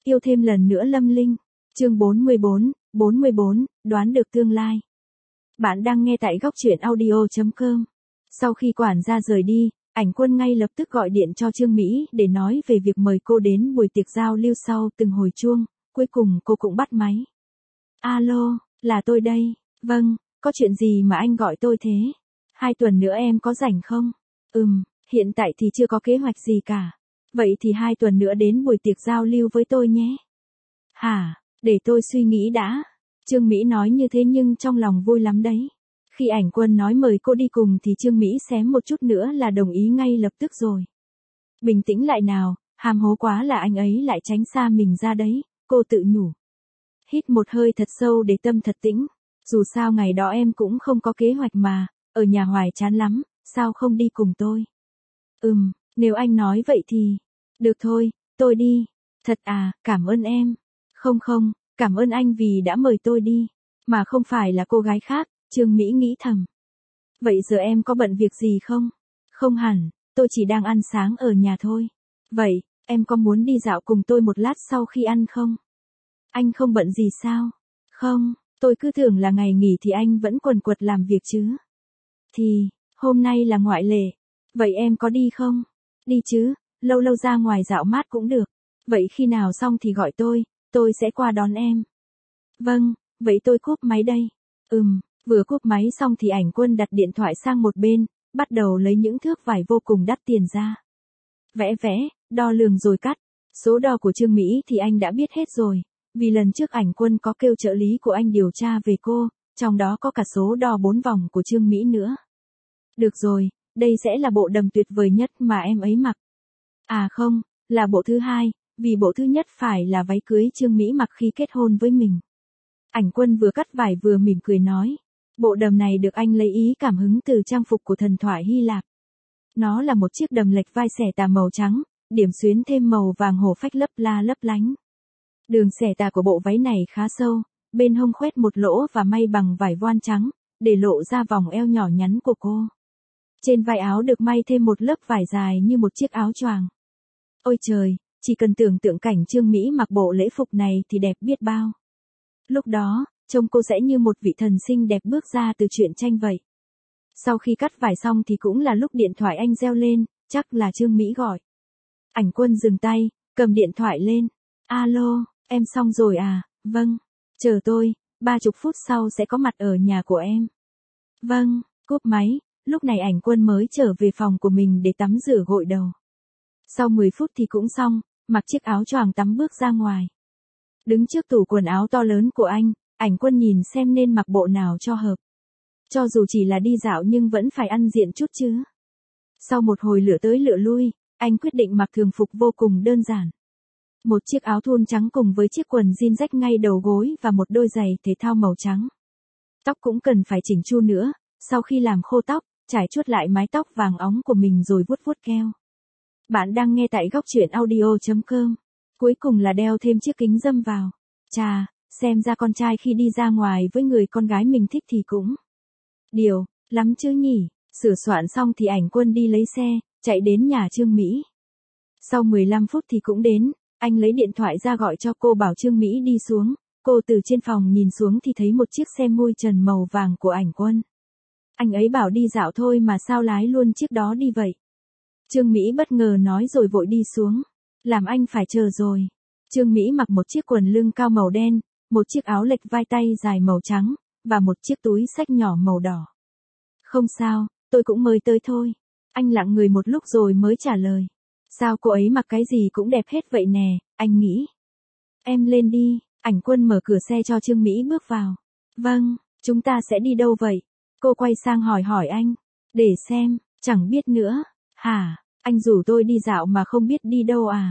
Yêu thêm lần nữa Lâm Linh. Chương 44, đoán được tương lai. Bạn đang nghe tại góc truyện audio.com. Sau khi quản gia rời đi, Ảnh Quân ngay lập tức gọi điện cho Trương Mỹ để nói về việc mời cô đến buổi tiệc giao lưu sau từng hồi chuông, cuối cùng cô cũng bắt máy. Alo, là tôi đây. Vâng, có chuyện gì mà anh gọi tôi thế? 2 tuần nữa em có rảnh không? Hiện tại thì chưa có kế hoạch gì cả. Vậy thì 2 tuần nữa đến buổi tiệc giao lưu với tôi nhé. Hả, để tôi suy nghĩ đã. Trương Mỹ nói như thế nhưng trong lòng vui lắm đấy. Khi Ảnh Quân nói mời cô đi cùng thì Trương Mỹ xém một chút nữa là đồng ý ngay lập tức rồi. Bình tĩnh lại nào, hàm hố quá là anh ấy lại tránh xa mình ra đấy, cô tự nhủ. Hít một hơi thật sâu để tâm thật tĩnh. Dù sao ngày đó em cũng không có kế hoạch mà, ở nhà hoài chán lắm, sao không đi cùng tôi? Nếu anh nói vậy thì... Được thôi, tôi đi. Thật à, cảm ơn em. Không, cảm ơn anh vì đã mời tôi đi. Mà không phải là cô gái khác, Trương Mỹ nghĩ thầm. Vậy giờ em có bận việc gì không? Không hẳn, tôi chỉ đang ăn sáng ở nhà thôi. Vậy, em có muốn đi dạo cùng tôi một lát sau khi ăn không? Anh không bận gì sao? Không, tôi cứ tưởng là ngày nghỉ thì anh vẫn quần quật làm việc chứ. Thì, hôm nay là ngoại lệ. Vậy em có đi không? Đi chứ, lâu lâu ra ngoài dạo mát cũng được. Vậy khi nào xong thì gọi tôi sẽ qua đón em. Vâng, vậy tôi cúp máy đây. Vừa cúp máy xong thì Ảnh Quân đặt điện thoại sang một bên, bắt đầu lấy những thước vải vô cùng đắt tiền ra. Vẽ, đo lường rồi cắt. Số đo của Trương Mỹ thì anh đã biết hết rồi, vì lần trước Ảnh Quân có kêu trợ lý của anh điều tra về cô, trong đó có cả số đo 4 vòng của Trương Mỹ nữa. Được rồi, đây sẽ là bộ đầm tuyệt vời nhất mà em ấy mặc. À không, là bộ thứ 2, vì bộ thứ nhất phải là váy cưới Trương Mỹ mặc khi kết hôn với mình. Ảnh Quân vừa cắt vải vừa mỉm cười nói. Bộ đầm này được anh lấy ý cảm hứng từ trang phục của thần thoại Hy Lạp. Nó là một chiếc đầm lệch vai xẻ tà màu trắng, điểm xuyến thêm màu vàng hổ phách lấp lánh. Đường xẻ tà của bộ váy này khá sâu, bên hông khoét một lỗ và may bằng vải voan trắng, để lộ ra vòng eo nhỏ nhắn của cô. Trên vai áo được may thêm một lớp vải dài như một chiếc áo choàng. Ôi trời, chỉ cần tưởng tượng cảnh Trương Mỹ mặc bộ lễ phục này thì đẹp biết bao. Lúc đó, trông cô sẽ như một vị thần xinh đẹp bước ra từ truyện tranh vậy. Sau khi cắt vải xong thì cũng là lúc điện thoại anh reo lên, chắc là Trương Mỹ gọi. Ảnh Quân dừng tay, cầm điện thoại lên. Alo, em xong rồi à? Vâng, chờ tôi, 30 phút sau sẽ có mặt ở nhà của em. Vâng, cúp máy, lúc này Ảnh Quân mới trở về phòng của mình để tắm rửa gội đầu. Sau 10 phút thì cũng xong, mặc chiếc áo choàng tắm bước ra ngoài. Đứng trước tủ quần áo to lớn của anh, Ảnh Quân nhìn xem nên mặc bộ nào cho hợp. Cho dù chỉ là đi dạo nhưng vẫn phải ăn diện chút chứ. Sau một hồi lựa tới lựa lui, anh quyết định mặc thường phục vô cùng đơn giản. Một chiếc áo thun trắng cùng với chiếc quần jean rách ngay đầu gối và một đôi giày thể thao màu trắng. Tóc cũng cần phải chỉnh chu nữa, sau khi làm khô tóc, trải chuốt lại mái tóc vàng óng của mình rồi vuốt keo. Bạn đang nghe tại góc truyện audio.com. Cuối cùng là đeo thêm chiếc kính râm vào. Chà, xem ra con trai khi đi ra ngoài với người con gái mình thích thì cũng điều lắm chứ nhỉ. Sửa soạn xong thì Ảnh Quân đi lấy xe, chạy đến nhà Trương Mỹ. Sau 15 phút thì cũng đến, anh lấy điện thoại ra gọi cho cô bảo Trương Mỹ đi xuống. Cô từ trên phòng nhìn xuống thì thấy một chiếc xe mui trần màu vàng của Ảnh Quân. Anh ấy bảo đi dạo thôi mà sao lái luôn chiếc đó đi vậy? Trương Mỹ bất ngờ nói rồi vội đi xuống. Làm anh phải chờ rồi. Trương Mỹ mặc một chiếc quần lưng cao màu đen, một chiếc áo lệch vai tay dài màu trắng, và một chiếc túi xách nhỏ màu đỏ. Không sao, tôi cũng mới tới thôi. Anh lặng người một lúc rồi mới trả lời. Sao cô ấy mặc cái gì cũng đẹp hết vậy nè, anh nghĩ. Em lên đi, Ảnh Quân mở cửa xe cho Trương Mỹ bước vào. Vâng, chúng ta sẽ đi đâu vậy? Cô quay sang hỏi anh. Để xem, chẳng biết nữa. Hả, anh rủ tôi đi dạo mà không biết đi đâu à?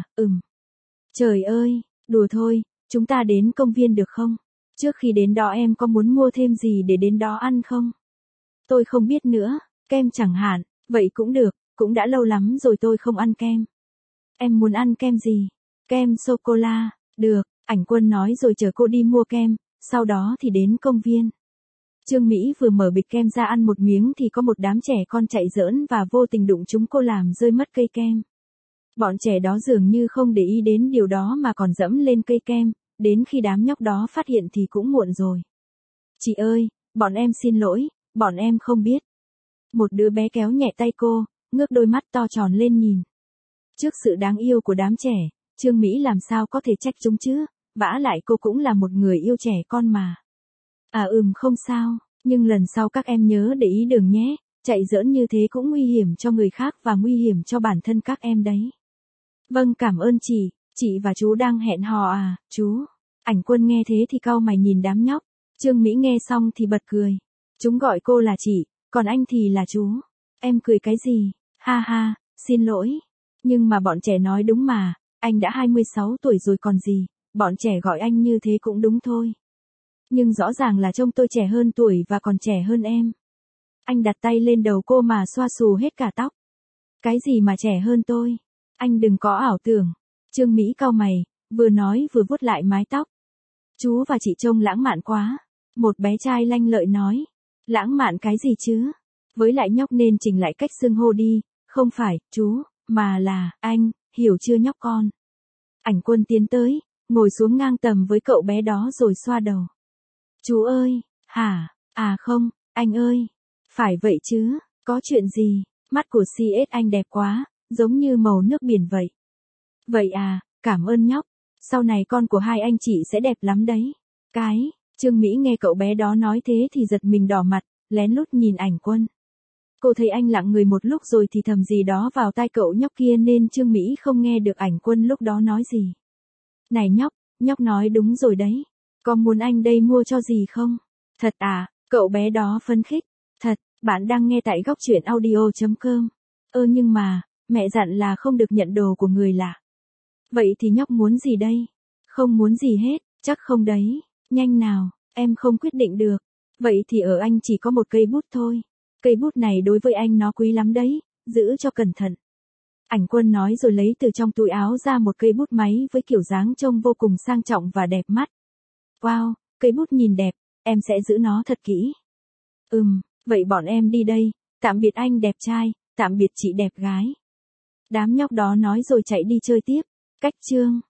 Trời ơi, đùa thôi, chúng ta đến công viên được không? Trước khi đến đó em có muốn mua thêm gì để đến đó ăn không? Tôi không biết nữa, kem chẳng hạn, vậy cũng được, cũng đã lâu lắm rồi tôi không ăn kem. Em muốn ăn kem gì? Kem sô-cô-la, được, Ảnh Quân nói rồi chở cô đi mua kem, sau đó thì đến công viên. Trương Mỹ vừa mở bịch kem ra ăn một miếng thì có một đám trẻ con chạy giỡn và vô tình đụng chúng cô làm rơi mất cây kem. Bọn trẻ đó dường như không để ý đến điều đó mà còn dẫm lên cây kem, đến khi đám nhóc đó phát hiện thì cũng muộn rồi. Chị ơi, bọn em xin lỗi, bọn em không biết. Một đứa bé kéo nhẹ tay cô, ngước đôi mắt to tròn lên nhìn. Trước sự đáng yêu của đám trẻ, Trương Mỹ làm sao có thể trách chúng chứ, vả lại cô cũng là một người yêu trẻ con mà. Không sao, nhưng lần sau các em nhớ để ý đường nhé, chạy giỡn như thế cũng nguy hiểm cho người khác và nguy hiểm cho bản thân các em đấy. Vâng, cảm ơn chị và chú đang hẹn hò à, chú? Ảnh Quân nghe thế thì cau mày nhìn đám nhóc. Trương Mỹ nghe xong thì bật cười. Chúng gọi cô là chị, còn anh thì là chú. Em cười cái gì? Ha ha, xin lỗi. Nhưng mà bọn trẻ nói đúng mà, anh đã 26 tuổi rồi còn gì, bọn trẻ gọi anh như thế cũng đúng thôi. Nhưng rõ ràng là trông tôi trẻ hơn tuổi và còn trẻ hơn em. Anh đặt tay lên đầu cô mà xoa xù hết cả tóc. Cái gì mà trẻ hơn tôi? Anh đừng có ảo tưởng. Trương Mỹ cau mày, vừa nói vừa vuốt lại mái tóc. Chú và chị trông lãng mạn quá. Một bé trai lanh lợi nói. Lãng mạn cái gì chứ? Với lại nhóc nên chỉnh lại cách xưng hô đi, không phải, chú, mà là, anh, hiểu chưa nhóc con? Ảnh Quân tiến tới, ngồi xuống ngang tầm với cậu bé đó rồi xoa đầu. Chú ơi, hả, không, anh ơi, phải vậy chứ, có chuyện gì, mắt của CS anh đẹp quá, giống như màu nước biển vậy. Vậy à, cảm ơn nhóc, sau này con của hai anh chị sẽ đẹp lắm đấy. Trương Mỹ nghe cậu bé đó nói thế thì giật mình đỏ mặt, lén lút nhìn Ảnh Quân. Cô thấy anh lặng người một lúc rồi thì thầm gì đó vào tai cậu nhóc kia nên Trương Mỹ không nghe được Ảnh Quân lúc đó nói gì. Này nhóc nói đúng rồi đấy. Có muốn anh đây mua cho gì không? Thật à, cậu bé đó phấn khích. Thật, bạn đang nghe tại góc truyện audio.com. Nhưng mà, mẹ dặn là không được nhận đồ của người lạ. Vậy thì nhóc muốn gì đây? Không muốn gì hết, chắc không đấy. Nhanh nào, em không quyết định được. Vậy thì ở anh chỉ có một cây bút thôi. Cây bút này đối với anh nó quý lắm đấy, giữ cho cẩn thận. Ảnh Quân nói rồi lấy từ trong túi áo ra một cây bút máy với kiểu dáng trông vô cùng sang trọng và đẹp mắt. Wow, cây bút nhìn đẹp, em sẽ giữ nó thật kỹ. Vậy bọn em đi đây, tạm biệt anh đẹp trai, tạm biệt chị đẹp gái. Đám nhóc đó nói rồi chạy đi chơi tiếp. Cách chương